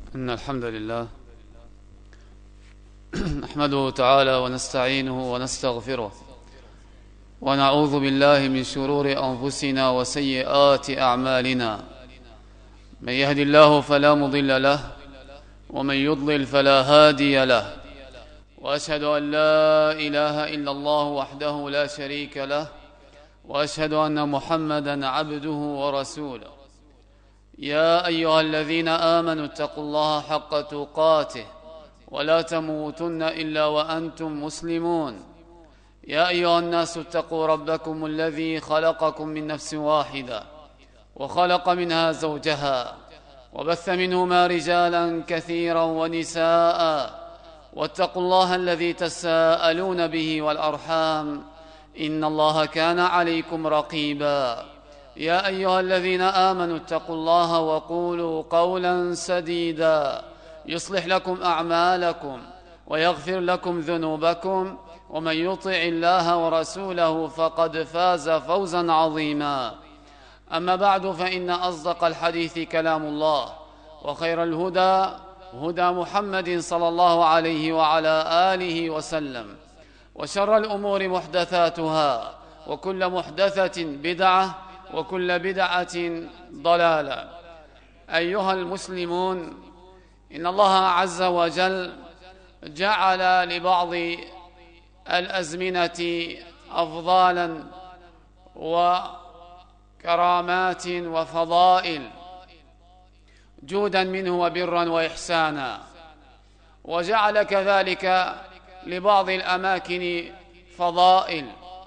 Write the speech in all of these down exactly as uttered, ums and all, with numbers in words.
إن الحمد لله نحمده تعالى ونستعينه ونستغفره ونعوذ بالله من شرور أنفسنا وسيئات أعمالنا. من يهد الله فلا مضل له ومن يضلل فلا هادي له، وأشهد أن لا إله إلا الله وحده لا شريك له، وأشهد أن محمدًا عبده ورسوله. يا أيها الذين آمنوا اتقوا الله حق تقاته ولا تموتن إلا وأنتم مسلمون. يا أيها الناس اتقوا ربكم الذي خلقكم من نفس واحدة وخلق منها زوجها وبث منهما رجالا كثيرا ونساء، واتقوا الله الذي تساءلون به والأرحام إن الله كان عليكم رقيبا. يا أيها الذين آمنوا اتقوا الله وقولوا قولا سديدا يصلح لكم أعمالكم ويغفر لكم ذنوبكم، ومن يطع الله ورسوله فقد فاز فوزا عظيما. أما بعد، فإن أصدق الحديث كلام الله، وخير الهدى هدى محمد صلى الله عليه وعلى آله وسلم، وشر الأمور محدثاتها، وكل محدثة بدعة، وكل بدعة ضلالة. أيها المسلمون، إن الله عز وجل جعل لبعض الأزمنة أفضالا وكرامات وفضائل، جودا منه وبرا وإحسانا، وجعل كذلك لبعض الأماكن فضائل.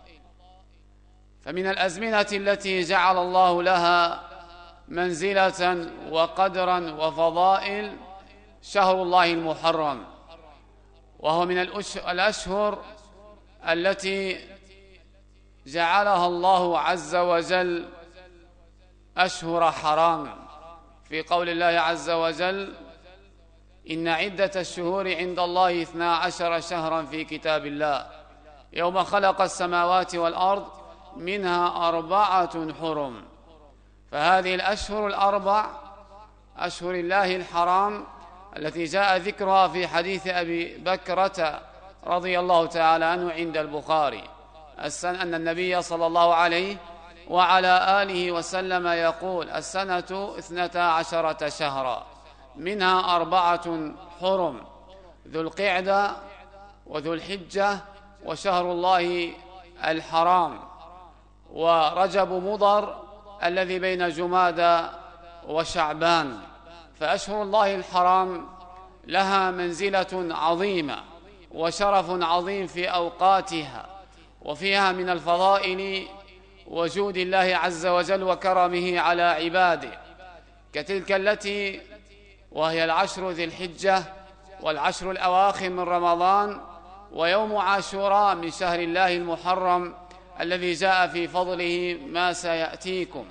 فمن الأزمنة التي جعل الله لها منزلة وقدرا وفضائل شهر الله المحرم، وهو من الأشهر التي جعلها الله عز وجل أشهر حرام، في قول الله عز وجل: إن عدة الشهور عند الله اثنا عشر شهرا في كتاب الله يوم خلق السماوات والأرض منها أربعة حرم. فهذه الأشهر الأربع أشهر الله الحرام التي جاء ذكرها في حديث أبي بكرة رضي الله تعالى عنه عند البخاري السنة أن النبي صلى الله عليه وعلى آله وسلم يقول: السنة اثنتا عشرة شهرا منها أربعة حرم، ذو القعدة وذو الحجة وشهر الله الحرام ورجب مضر الذي بين جمادى وشعبان. فأشهر الله الحرام لها منزلة عظيمة وشرف عظيم في أوقاتها، وفيها من الفضائل وجود الله عز وجل وكرمه على عباده، كتلك التي وهي العشر ذي الحجة والعشر الأواخر من رمضان ويوم عاشوراء من شهر الله المحرم الذي جاء في فضله ما سيأتيكم.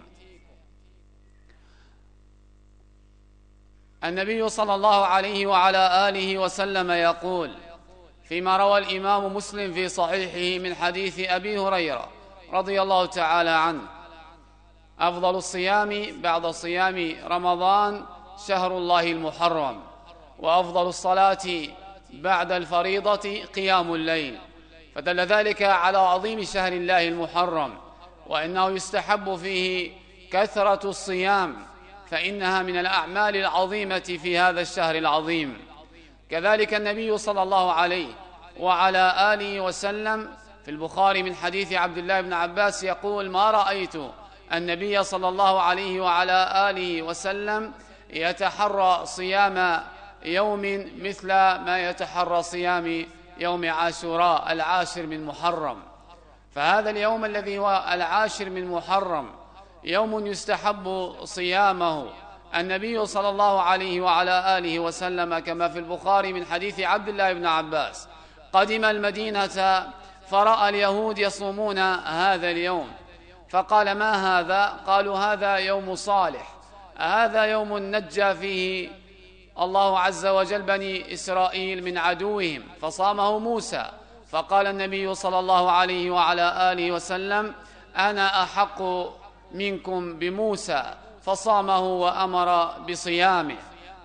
النبي صلى الله عليه وعلى آله وسلم يقول فيما روى الإمام مسلم في صحيحه من حديث أبي هريرة رضي الله تعالى عنه: أفضل الصيام بعد صيام رمضان شهر الله المحرم، وأفضل الصلاة بعد الفريضة قيام الليل. فدل ذلك على عظيم شهر الله المحرم، وإنه يستحب فيه كثرة الصيام، فإنها من الأعمال العظيمة في هذا الشهر العظيم. كذلك النبي صلى الله عليه وعلى آله وسلم في البخاري من حديث عبد الله بن عباس يقول: ما رأيت النبي صلى الله عليه وعلى آله وسلم يتحرى صيام يوم مثل ما يتحرى صيام يوم عاشوراء العاشر من محرم. فهذا اليوم الذي هو العاشر من محرم يوم يستحب صيامه. النبي صلى الله عليه وعلى آله وسلم كما في البخاري من حديث عبد الله بن عباس قدم المدينة فرأى اليهود يصومون هذا اليوم، فقال: ما هذا؟ قالوا: هذا يوم صالح، هذا يوم نجى فيه الله عز وجل بني إسرائيل من عدوهم فصامه موسى. فقال النبي صلى الله عليه وعلى آله وسلم: أنا أحق منكم بموسى، فصامه وأمر بصيامه.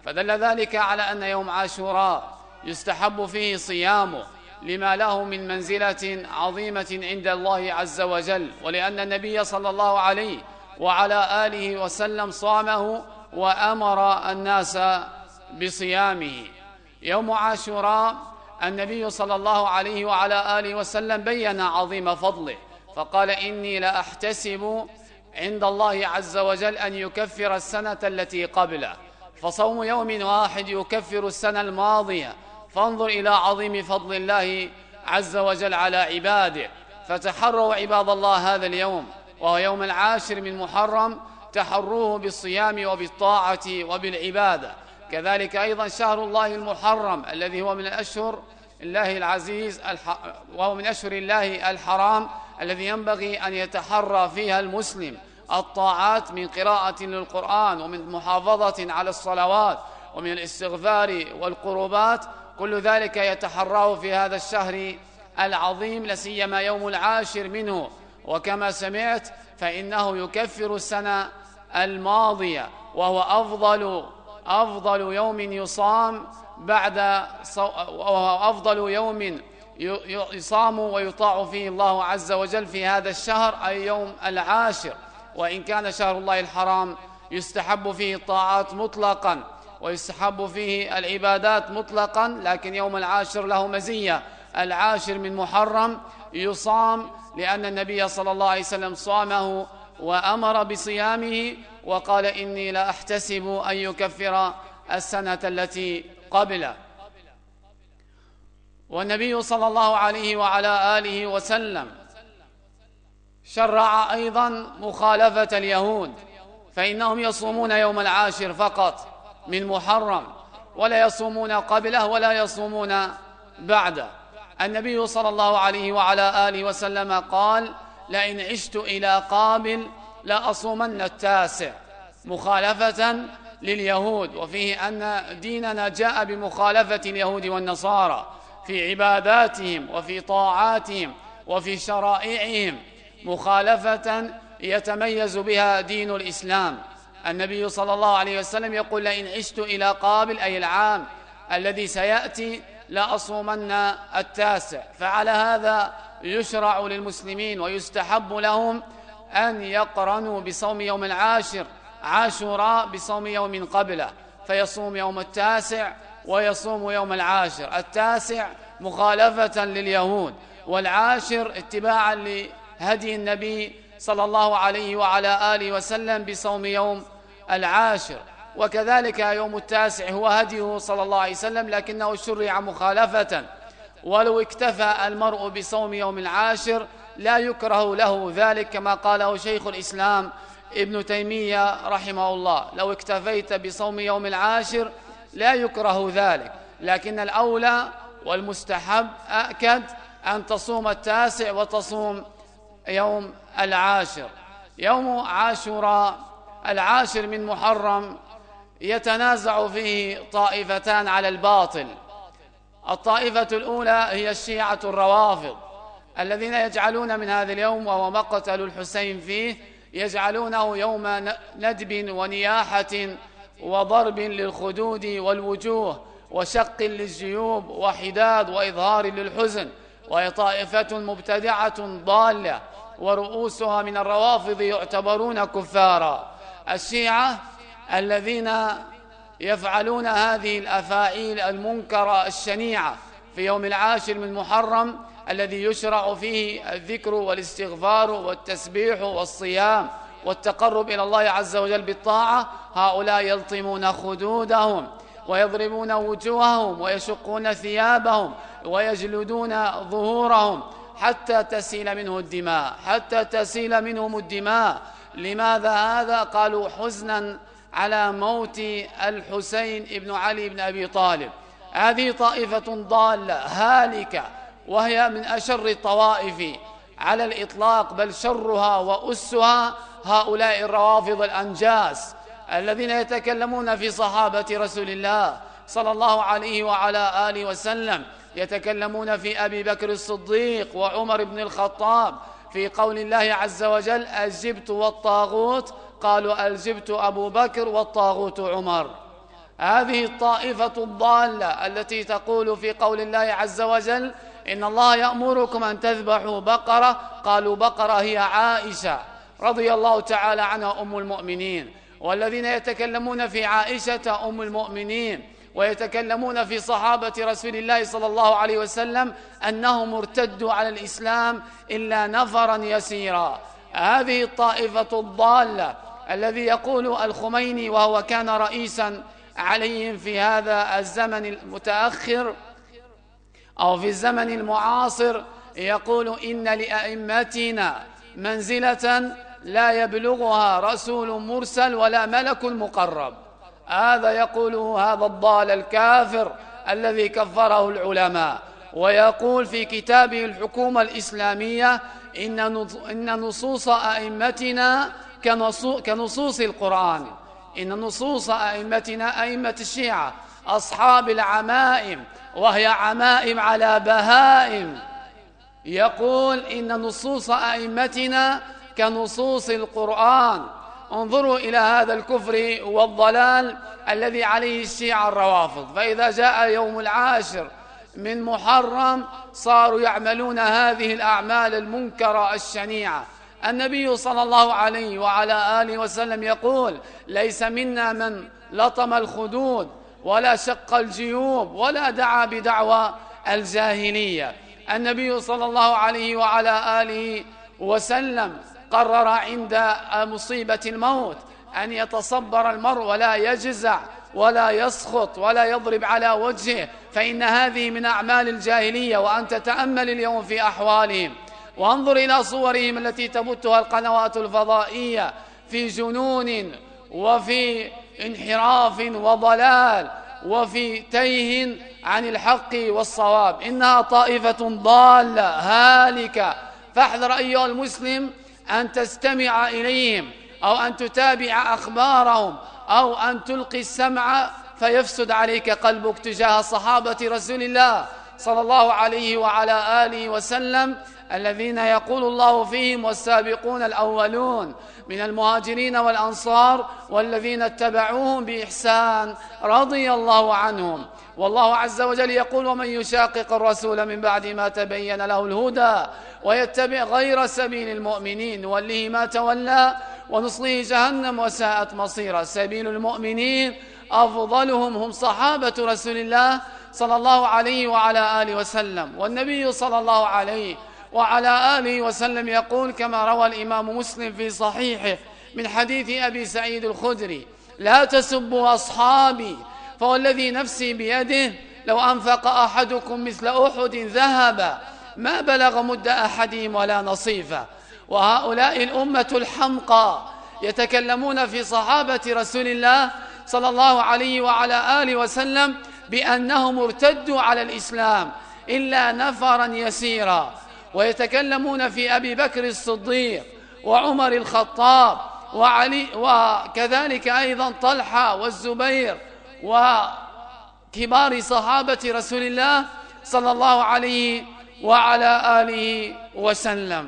فدل ذلك على أن يوم عاشوراء يستحب فيه صيامه لما له من منزلة عظيمة عند الله عز وجل، ولأن النبي صلى الله عليه وعلى آله وسلم صامه وأمر الناس بصيامه. يوم عاشوراء النبي صلى الله عليه وعلى آله وسلم بيّن عظيم فضله، فقال: إني لأحتسب عند الله عز وجل أن يكفر السنة التي قبله، فصوم يوم واحد يكفر السنة الماضية. فانظر إلى عظيم فضل الله عز وجل على عباده. فتحروا عباد الله هذا اليوم وهو يوم العاشر من محرم، تحروه بالصيام وبالطاعة وبالعبادة. كذلك أيضا شهر الله المحرم الذي هو من الأشهر الله العزيز الح... وهو من أشهر الله الحرام الذي ينبغي أن يتحرى فيها المسلم الطاعات من قراءة للقرآن ومن محافظة على الصلوات ومن الاستغفار والقربات. كل ذلك يتحراه في هذا الشهر العظيم، لسيما يوم العاشر منه. وكما سمعت فإنه يكفر السنة الماضية، وهو أفضل أفضل يوم يصام بعد صو... وهو أفضل يوم يصام ويطاع فيه الله عز وجل في هذا الشهر، أي يوم العاشر. وإن كان شهر الله الحرام يستحب فيه الطاعات مطلقا ويستحب فيه العبادات مطلقا، لكن يوم العاشر له مزية. العاشر من محرم يصام لأن النبي صلى الله عليه وسلم صامه وأمر بصيامه، وقال: إني لا أحتسب أن يكفر السنة التي قبله. والنبي صلى الله عليه وعلى آله وسلم شرع أيضا مخالفة اليهود، فإنهم يصومون يوم العاشر فقط من محرم، ولا يصومون قبله ولا يصومون بعده. النبي صلى الله عليه وعلى آله وسلم قال: لئن عشت إلى قابل لأصومن التاسع، مخالفة لليهود. وفيه أن ديننا جاء بمخالفة اليهود والنصارى في عباداتهم وفي طاعاتهم وفي شرائعهم، مخالفة يتميز بها دين الإسلام. النبي صلى الله عليه وسلم يقول: لئن عشت إلى قابل، أي العام الذي سيأتي، لأصومن التاسع. فعلى هذا يشرع للمسلمين ويستحب لهم أن يقرنوا بصوم يوم العاشر عاشوراء بصوم يوم قبله، فيصوم يوم التاسع ويصوم يوم العاشر. التاسع مخالفة لليهود، والعاشر اتباعا لهدي النبي صلى الله عليه وعلى آله وسلم بصوم يوم العاشر. وكذلك يوم التاسع هو هديه صلى الله عليه وسلم، لكنه شرع مخالفة. ولو اكتفى المرء بصوم يوم العاشر لا يكره له ذلك، كما قاله شيخ الإسلام ابن تيمية رحمه الله: لو اكتفيت بصوم يوم العاشر لا يكره ذلك، لكن الأولى والمستحب أكد أن تصوم التاسع وتصوم يوم العاشر. يوم عاشوراء العاشر من محرم يتنازع فيه طائفتان على الباطل. الطائفة الأولى هي الشيعة الروافض الذين يجعلون من هذا اليوم، وهو مقتل الحسين فيه، يجعلونه يوم ندب ونياحة وضرب للخدود والوجوه وشق للجيوب وحداد وإظهار للحزن، وهي طائفة مبتدعة ضالة، ورؤوسها من الروافض يعتبرون كفارا. الشيعة الذين يفعلون هذه الأفاعيل المنكرة الشنيعة في يوم العاشر من محرم الذي يشرع فيه الذكر والاستغفار والتسبيح والصيام والتقرب إلى الله عز وجل بالطاعة، هؤلاء يلطمون خدودهم ويضربون وجوههم ويشقون ثيابهم ويجلدون ظهورهم حتى تسيل منه الدماء حتى تسيل منهم الدماء. لماذا هذا؟ قالوا: حزنا على موت الحسين بن علي بن أبي طالب. هذه طائفة ضالة هالكة، وهي من أشر الطوائف على الإطلاق، بل شرها وأسها هؤلاء الروافض الأنجاس الذين يتكلمون في صحابة رسول الله صلى الله عليه وعلى آله وسلم، يتكلمون في أبي بكر الصديق وعمر بن الخطاب في قول الله عز وجل: الجبت والطاغوت، قالوا: الجبت أبو بكر والطاغوت عمر. هذه الطائفة الضالة التي تقول في قول الله عز وجل: إن الله يأمركم أن تذبحوا بقرة، قالوا بقرة هي عائشة رضي الله تعالى عنها أم المؤمنين. والذين يتكلمون في عائشة أم المؤمنين ويتكلمون في صحابة رسول الله صلى الله عليه وسلم أنهم ارتدوا على الإسلام إلا نفرا يسيرا. هذه الطائفة الضالة الذي يقول الخميني وهو كان رئيسا عليهم في هذا الزمن المتأخر أو في الزمن المعاصر، يقول: إن لأئمتنا منزلة لا يبلغها رسول مرسل ولا ملك مقرب. هذا يقوله هذا الضال الكافر الذي كفره العلماء، ويقول في كتابه الحكومة الإسلامية: إن نصوص أئمتنا كنصوص القرآن. إن نصوص أئمتنا، أئمة الشيعة أصحاب العمائم، وهي عمائم على بهائم، يقول: إن نصوص أئمتنا كنصوص القرآن. انظروا إلى هذا الكفر والضلال الذي عليه الشيعة الروافض. فإذا جاء يوم العاشر من محرم صاروا يعملون هذه الأعمال المنكرة الشنيعة. النبي صلى الله عليه وعلى آله وسلم يقول: ليس منا من لطم الخدود ولا شق الجيوب ولا دعا بدعوى الجاهلية. النبي صلى الله عليه وعلى آله وسلم قرر عند مصيبة الموت أن يتصبر المرء ولا يجزع ولا يسخط ولا يضرب على وجهه، فإن هذه من أعمال الجاهلية. وأن تتأمل اليوم في أحوالهم وانظر إلى صورهم التي تبثها القنوات الفضائية في جنون وفي انحراف وضلال وفي تيه عن الحق والصواب. إنها طائفة ضالة هالكة، فاحذر أيها المسلم أن تستمع إليهم أو أن تتابع أخبارهم أو أن تلقي السمع فيفسد عليك قلبك تجاه صحابة رسول الله صلى الله عليه وعلى آله وسلم، الذين يقول الله فيهم: والسابقون الأولون من المهاجرين والأنصار والذين اتبعوهم بإحسان رضي الله عنهم. والله عز وجل يقول: ومن يشاقق الرسول من بعد ما تبين له الهدى ويتبع غير سبيل المؤمنين نوله ما تولى ونصله جهنم وساءت مصيرا. سبيل المؤمنين أفضلهم هم صحابة رسول الله صلى الله عليه وعلى آله وسلم. والنبي صلى الله عليه وعلى آله وسلم يقول كما روى الإمام مسلم في صحيحه من حديث أبي سعيد الخدري: لا تسبوا أصحابي فوالذي نفسي بيده لو أنفق أحدكم مثل أحد ذهبا ما بلغ مد أحدهم ولا نصيفا. وهؤلاء الأمة الحمقى يتكلمون في صحابة رسول الله صلى الله عليه وعلى آله وسلم بأنهم ارتدوا على الإسلام إلا نفرا يسيرا، ويتكلمون في أبي بكر الصديق وعمر الخطاب وعلي وكذلك أيضا طلحة والزبير وكبار صحابة رسول الله صلى الله عليه وعلى آله وسلم.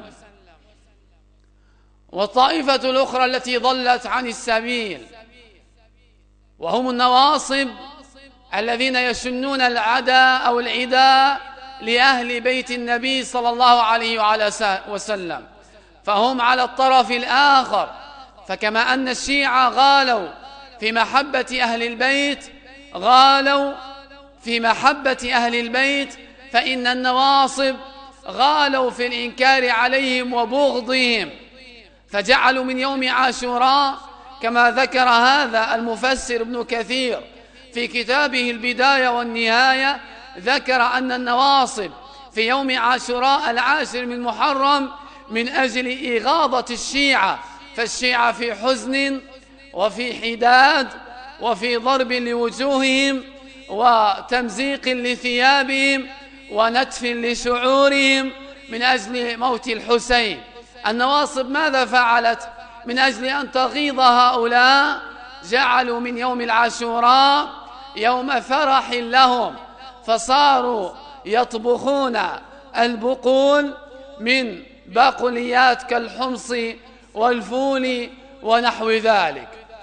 والطائفة الأخرى التي ضلت عن السبيل وهم النواصب الذين يشنون العداء أو العداء لأهل بيت النبي صلى الله عليه وعلى وسلم، فهم على الطرف الآخر. فكما أن الشيعة غالوا في محبة أهل البيت غالوا في محبة أهل البيت، فإن النواصب غالوا في الإنكار عليهم وبغضهم، فجعلوا من يوم عاشوراء كما ذكر هذا المفسر ابن كثير في كتابه البداية والنهاية، ذكر أن النواصب في يوم عاشوراء العاشر من محرم من أجل إغاظة الشيعة، فالشيعة في حزن وفي حداد وفي ضرب لوجوههم وتمزيق لثيابهم ونتف لشعورهم من أجل موت الحسين. النواصب ماذا فعلت؟ من أجل أن تغيظ هؤلاء جعلوا من يوم العاشوراء يوم فرح لهم، فصاروا يطبخون البقول من بقوليات كالحمص والفول ونحو ذلك.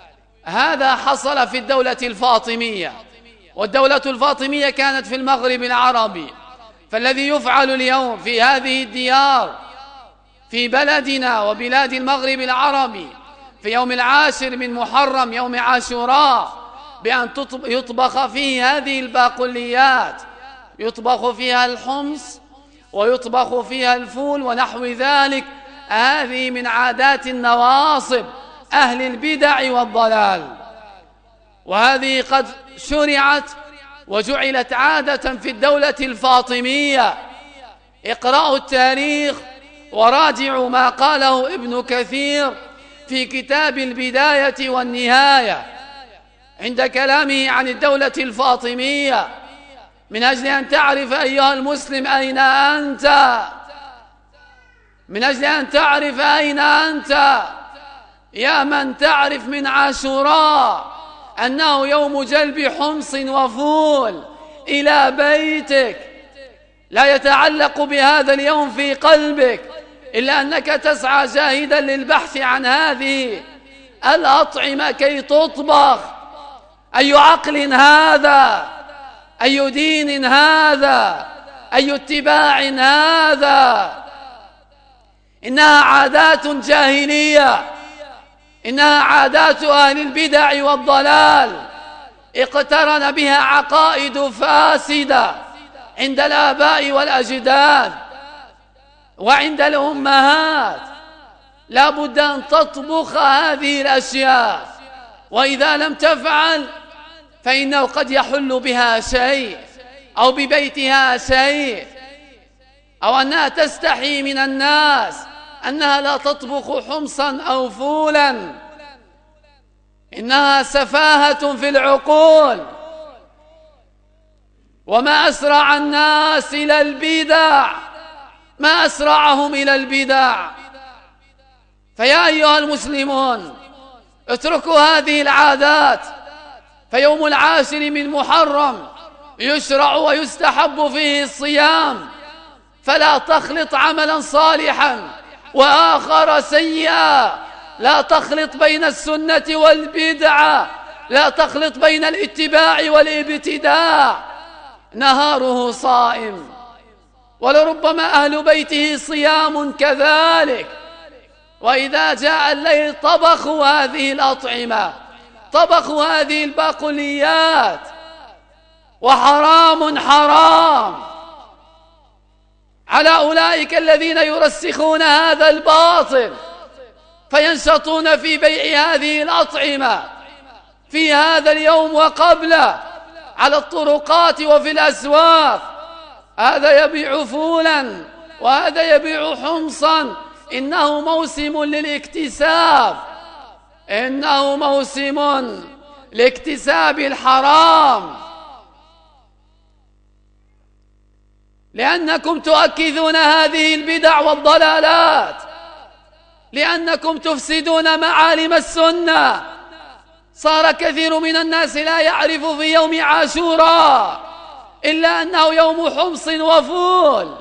هذا حصل في الدولة الفاطمية، والدولة الفاطمية كانت في المغرب العربي. فالذي يفعل اليوم في هذه الديار في بلدنا وبلاد المغرب العربي في يوم العاشر من محرم، يوم عاشوراء، بأن يطبخ فيه هذه الباقليات، يطبخ فيها الحمص ويطبخ فيها الفول ونحو ذلك، هذه من عادات النواصب أهل البدع والضلال، وهذه قد شرعت وجعلت عادة في الدولة الفاطمية. اقرأوا التاريخ وراجعوا ما قاله ابن كثير في كتاب البداية والنهاية عند كلامه عن الدولة الفاطمية، من أجل أن تعرف أيها المسلم أين أنت، من أجل أن تعرف أين أنت يا من تعرف من عاشوراء أنه يوم جلب حمص وفول إلى بيتك. لا يتعلق بهذا اليوم في قلبك إلا أنك تسعى جاهدا للبحث عن هذه الأطعمة كي تطبخ. أي عقل هذا؟ أي دين هذا؟ أي اتباع هذا؟ إنها عادات جاهلية، إنها عادات أهل البدع والضلال، اقترن بها عقائد فاسدة عند الآباء والأجداد وعند الأمهات. لا بد أن تطبخ هذه الأشياء، وإذا لم تفعل فإنه قد يحل بها شيء أو ببيتها شيء، أو أنها تستحي من الناس أنها لا تطبخ حمصا أو فولا. إنها سفاهة في العقول. وما أسرع الناس إلى البدع، ما أسرعهم إلى البدع. فيا أيها المسلمون، اتركوا هذه العادات. فيوم العاشر من محرم يشرع ويستحب فيه الصيام، فلا تخلط عملا صالحا وآخر سيئا، لا تخلط بين السنة والبدعة، لا تخلط بين الاتباع والابتداع. نهاره صائم، ولربما أهل بيته صيام كذلك، وإذا جاء الليل طبخوا هذه الأطعمة، طبخوا هذه الباقليات. وحرام حرام على أولئك الذين يرسخون هذا الباطل فينشطون في بيع هذه الأطعمة في هذا اليوم وقبله على الطرقات وفي الأسواق. هذا يبيع فولا وهذا يبيع حمصا. إنه موسم للاكتساب، إنه موسم لاكتساب الحرام، لأنكم تؤكدون هذه البدع والضلالات، لأنكم تفسدون معالم السنة. صار كثير من الناس لا يعرف في يوم عاشوراء إلا أنه يوم حمص وفول،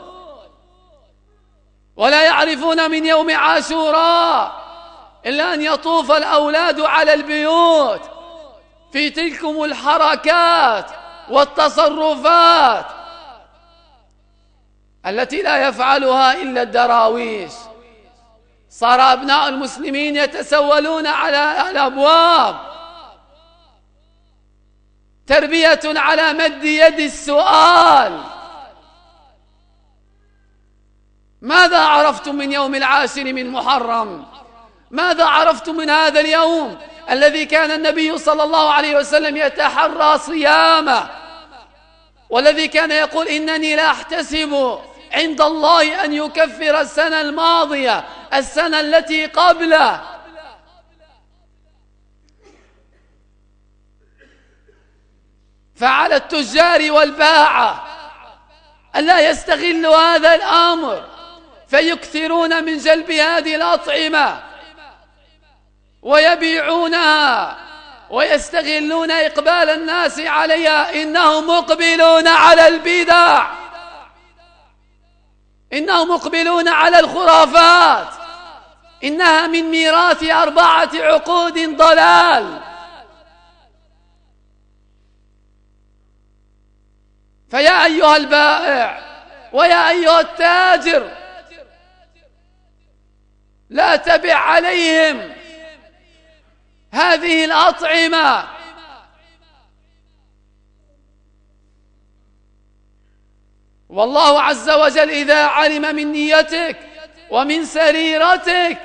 ولا يعرفون من يوم عاشوراء إلا أن يطوف الأولاد على البيوت في تلكم الحركات والتصرفات التي لا يفعلها إلا الدراويش. صار أبناء المسلمين يتسولون على الأبواب، تربية على مد يد السؤال. ماذا عرفتم من يوم العاشر من محرم؟ ماذا عرفتم من هذا اليوم الذي كان النبي صلى الله عليه وسلم يتحرى صيامه، والذي كان يقول إنني لا أحتسب عند الله أن يكفر السنة الماضية، السنة التي قبله. فعلى التجار والباعة ألا يستغلوا هذا الأمر فيكثرون من جلب هذه الأطعمة ويبيعونها ويستغلون إقبال الناس عليها. إنهم مقبلون على البدع، إنهم مقبلون على الخرافات. إنها من ميراث أربعة عقود ضلال، فيا أيها البائع ويا أيها التاجر، لا تبع عليهم هذه الأطعمة، والله عز وجل إذا علم من نيتك ومن سريرتك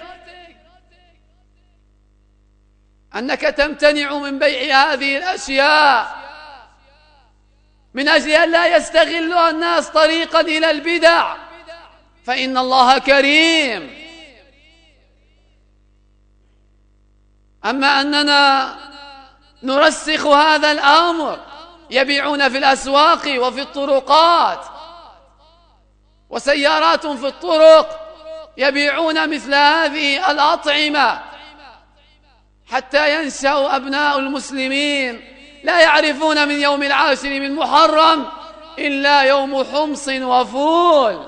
أنك تمتنع من بيع هذه الأشياء من أجل أن لا يستغلها الناس طريقا إلى البدع، فإن الله كريم. أما أننا نرسخ هذا الأمر، يبيعون في الأسواق وفي الطرقات، وسيارات في الطرق يبيعون مثل هذه الأطعمة، حتى ينشأ أبناء المسلمين لا يعرفون من يوم العاشر من محرم إلا يوم حمص وفول.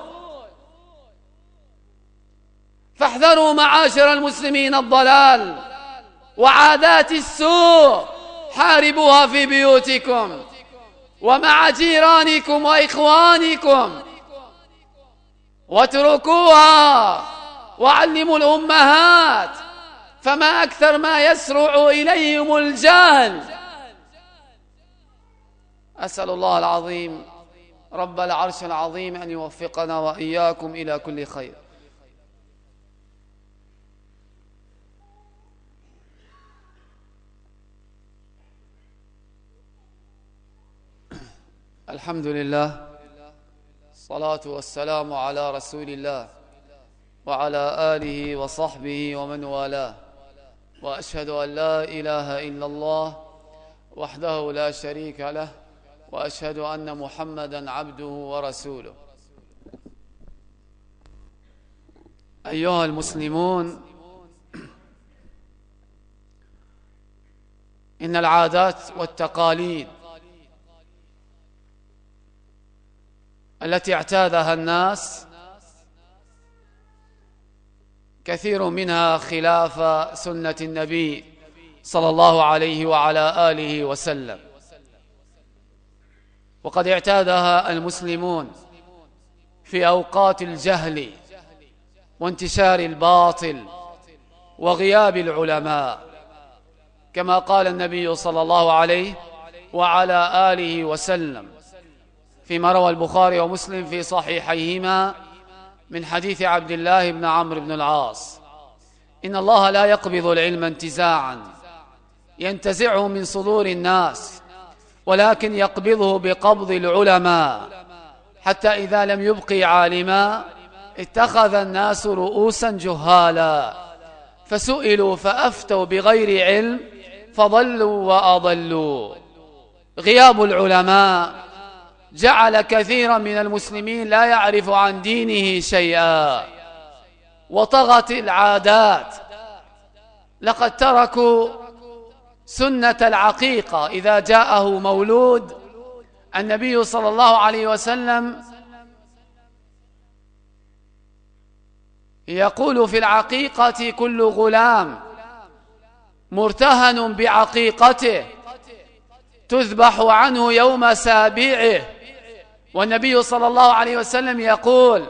فاحذروا معاشر المسلمين الضلال وعادات السوء، حاربوها في بيوتكم ومع جيرانكم وإخوانكم، واتركوها وعلموا الأمهات، فما أكثر ما يسرع إليهم الجهل. أسأل الله العظيم رب العرش العظيم أن يوفقنا وإياكم إلى كل خير. الحمد لله، الصلاة والسلام على رسول الله وعلى آله وصحبه ومن والاه، وأشهد أن لا إله إلا الله وحده لا شريك له، وأشهد أن محمدًا عبده ورسوله. أيها المسلمون، إن العادات والتقاليد التي اعتادها الناس كثير منها خلاف سنة النبي صلى الله عليه وعلى آله وسلم، وقد اعتادها المسلمون في أوقات الجهل وانتشار الباطل وغياب العلماء، كما قال النبي صلى الله عليه وعلى آله وسلم فيما روى البخاري ومسلم في صحيحيهما من حديث عبد الله بن عمرو بن العاص: إن الله لا يقبض العلم انتزاعا ينتزعه من صدور الناس، ولكن يقبضه بقبض العلماء، حتى إذا لم يبقي عالما اتخذ الناس رؤوسا جهالا، فسئلوا فأفتوا بغير علم فضلوا وأضلوا. غياب العلماء جعل كثيرا من المسلمين لا يعرف عن دينه شيئا، وطغت العادات. لقد تركوا سنة العقيقة، إذا جاءه مولود النبي صلى الله عليه وسلم يقول في العقيقة: كل غلام مرتهن بعقيقته تذبح عنه يوم سابعه. والنبي صلى الله عليه وسلم يقول: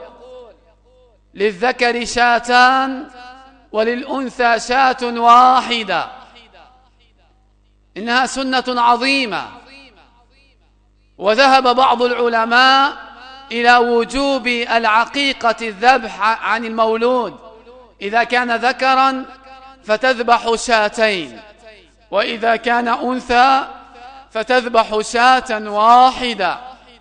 للذكر شاتان وللأنثى شاة واحدة. إنها سنة عظيمة. وذهب بعض العلماء إلى وجوب العقيقة الذبح عن المولود، إذا كان ذكرا فتذبح شاتين، وإذا كان أنثى فتذبح شاة واحدة.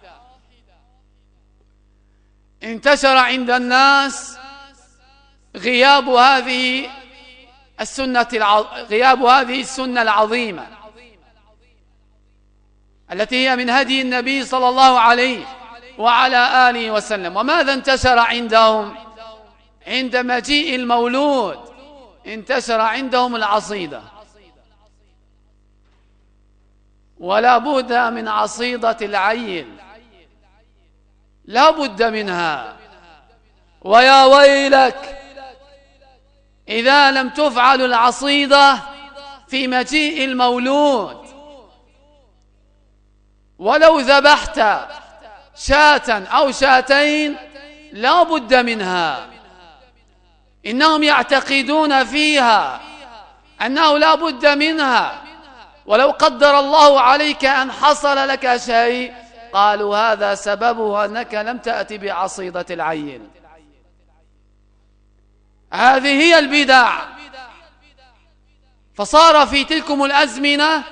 انتشر عند الناس غياب هذه السنة الع... غياب هذه السنة العظيمة التي هي من هدي النبي صلى الله عليه وعلى آله وسلم. وماذا انتشر عندهم عند مجيء المولود؟ انتشر عندهم العصيدة، ولا بد من عصيدة العيل، لا بد منها. ويا ويلك إذا لم تفعل العصيدة في مجيء المولود. ولو ذبحت شاة أو شاتين لا بد منها. إنهم يعتقدون فيها أنه لا بد منها، ولو قدر الله عليك أن حصل لك شيء قالوا هذا سببه أنك لم تأتي بعصيدة العين. هذه هي البدع. فصار في تلكم الأزمنة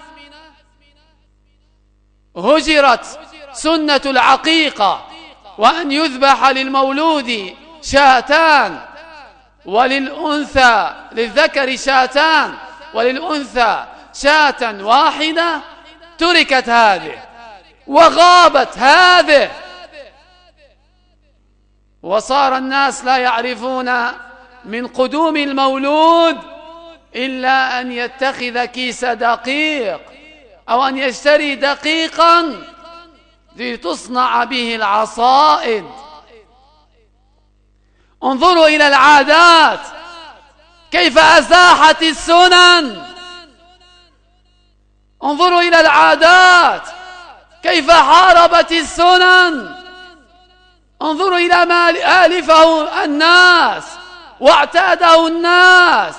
هجرت سنة العقيقة، وأن يذبح للمولود شاتان وللأنثى للذكر شاتان وللأنثى شاة واحدة. تركت هذه وغابت هذه، وصار الناس لا يعرفون من قدوم المولود إلا أن يتخذ كيس دقيق أو أن يشتري دقيقا لتصنع به العصائد. انظروا إلى العادات كيف أزاحت السنن. انظروا إلى العادات كيف حاربت السنن. انظروا إلى ما آلفه الناس واعتاده الناس.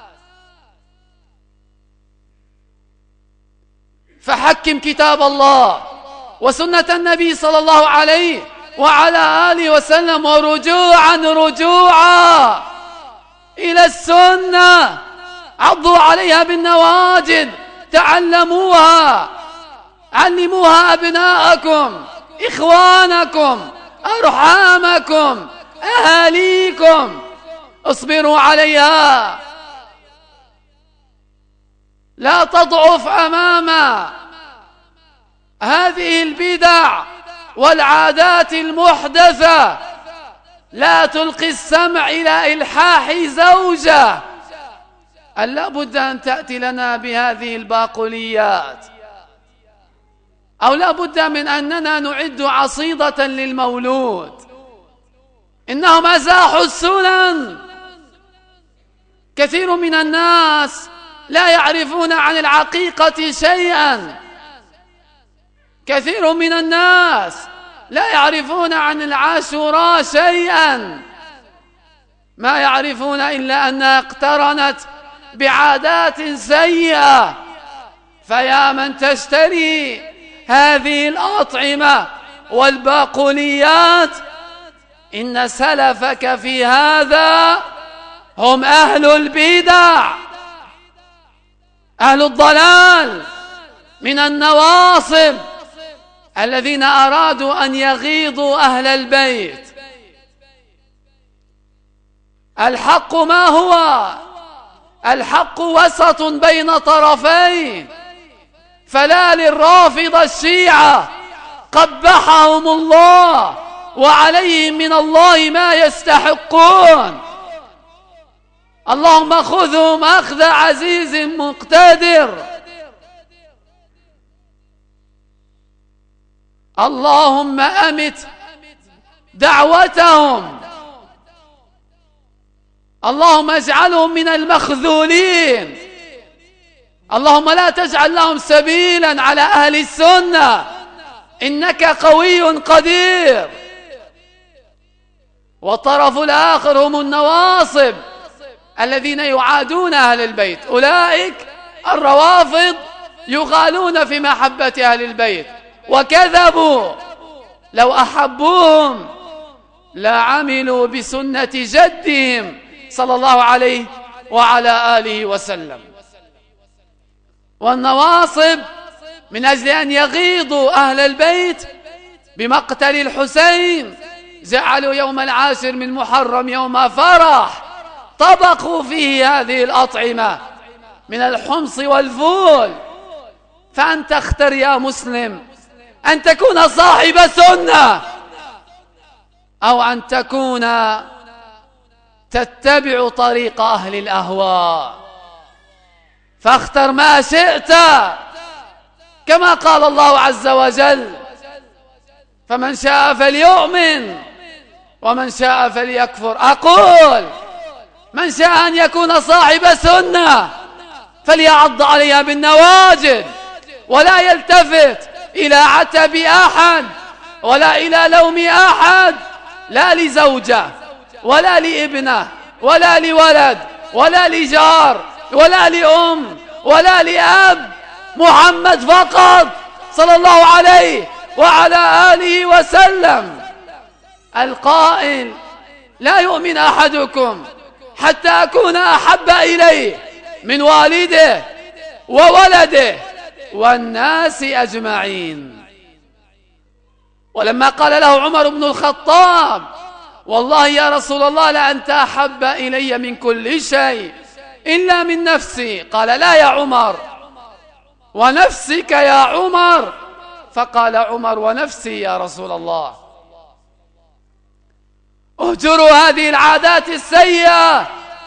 فحكم كتاب الله وسنة النبي صلى الله عليه وعلى آله وسلم، ورجوعا رجوعا إلى السنة. عضوا عليها بالنواجذ، تعلموها، علموها أبناءكم، إخوانكم، أرحامكم، أهاليكم. اصبروا عليها، لا تضعف أمام هذه البدع والعادات المحدثة. لا تلقي السمع إلى إلحاح زوجة. ألا بد أن تأتي لنا بهذه الباقوليات، أو لا بد من أننا نعد عصيدة للمولود. إنهم أزاحوا السنن. كثير من الناس لا يعرفون عن العقيقة شيئا. كثير من الناس لا يعرفون عن العاشوراء شيئا. ما يعرفون إلا أنها اقترنت بعادات سيئة. فيا من تشتري هذه الأطعمة والباقوليات، إن سلفك في هذا هم أهل البدع، أهل الضلال من النواصب الذين أرادوا أن يغيظوا أهل البيت. الحق ما هو؟ الحق وسط بين طرفين. فلا للرافضة الشيعة قبحهم الله وعليهم من الله ما يستحقون. اللهم خذهم أخذ عزيز مقتدر. اللهم أمت دعوتهم. اللهم اجعلهم من المخذولين. اللهم لا تجعل لهم سبيلا على أهل السنة، إنك قوي قدير. والطرف الآخر هم النواصب الذين يعادون أهل البيت. أولئك الروافض يغالون في محبة أهل البيت وكذبوا. لو أحبوهم لعملوا بسنة جدهم صلى الله عليه وعلى آله وسلم. والنواصب من أجل أن يغيظوا أهل البيت بمقتل الحسين جعلوا يوم العاشر من محرم يوم فرح، طبخوا فيه هذه الأطعمة من الحمص والفول. فأنت اختر يا مسلم أن تكون صاحب سنة أو أن تكون تتبع طريق أهل الأهواء. فاختر ما شئت، كما قال الله عز وجل: فمن شاء فليؤمن ومن شاء فليكفر. أقول من شاء أن يكون صاحب سنة فليعض عليها بالنواجذ ولا يلتفت إلى عتب أحد ولا إلى لوم أحد، لا لزوجة ولا لابنة ولا لولد ولا لجار ولا لأم ولا لأب، محمد فقط صلى الله عليه وعلى آله وسلم، القائل: لا يؤمن أحدكم حتى أكون أحب إليه من والده وولده والناس أجمعين. ولما قال له عمر بن الخطاب: والله يا رسول الله لأنت أحب إلي من كل شيء إلا من نفسي، قال: لا يا عمر، ونفسك يا عمر. فقال عمر: ونفسي يا رسول الله. اهجروا هذه العادات السيئة،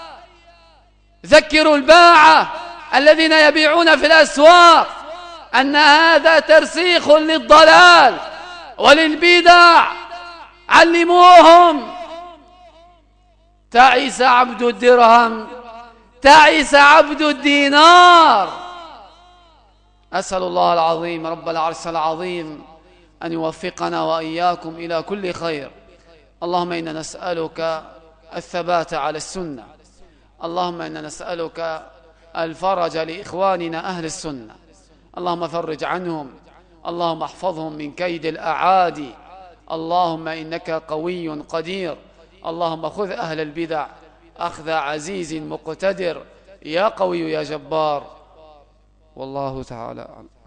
ذكروا الباعة الذين يبيعون في الأسواق أن هذا ترسيخ للضلال وللبدع، علموهم. تعس عبد الدرهم، تعس عبد الدينار. أسأل الله العظيم رب العرش العظيم أن يوفقنا وإياكم إلى كل خير. اللهم إنا نسألك الثبات على السنة، اللهم إنا نسألك الفرج لإخواننا أهل السنة، اللهم فرج عنهم، اللهم احفظهم من كيد الأعادي، اللهم إنك قوي قدير، اللهم خذ أهل البدع أخذ عزيز مقتدر، يا قوي يا جبار. والله تعالى أعلم.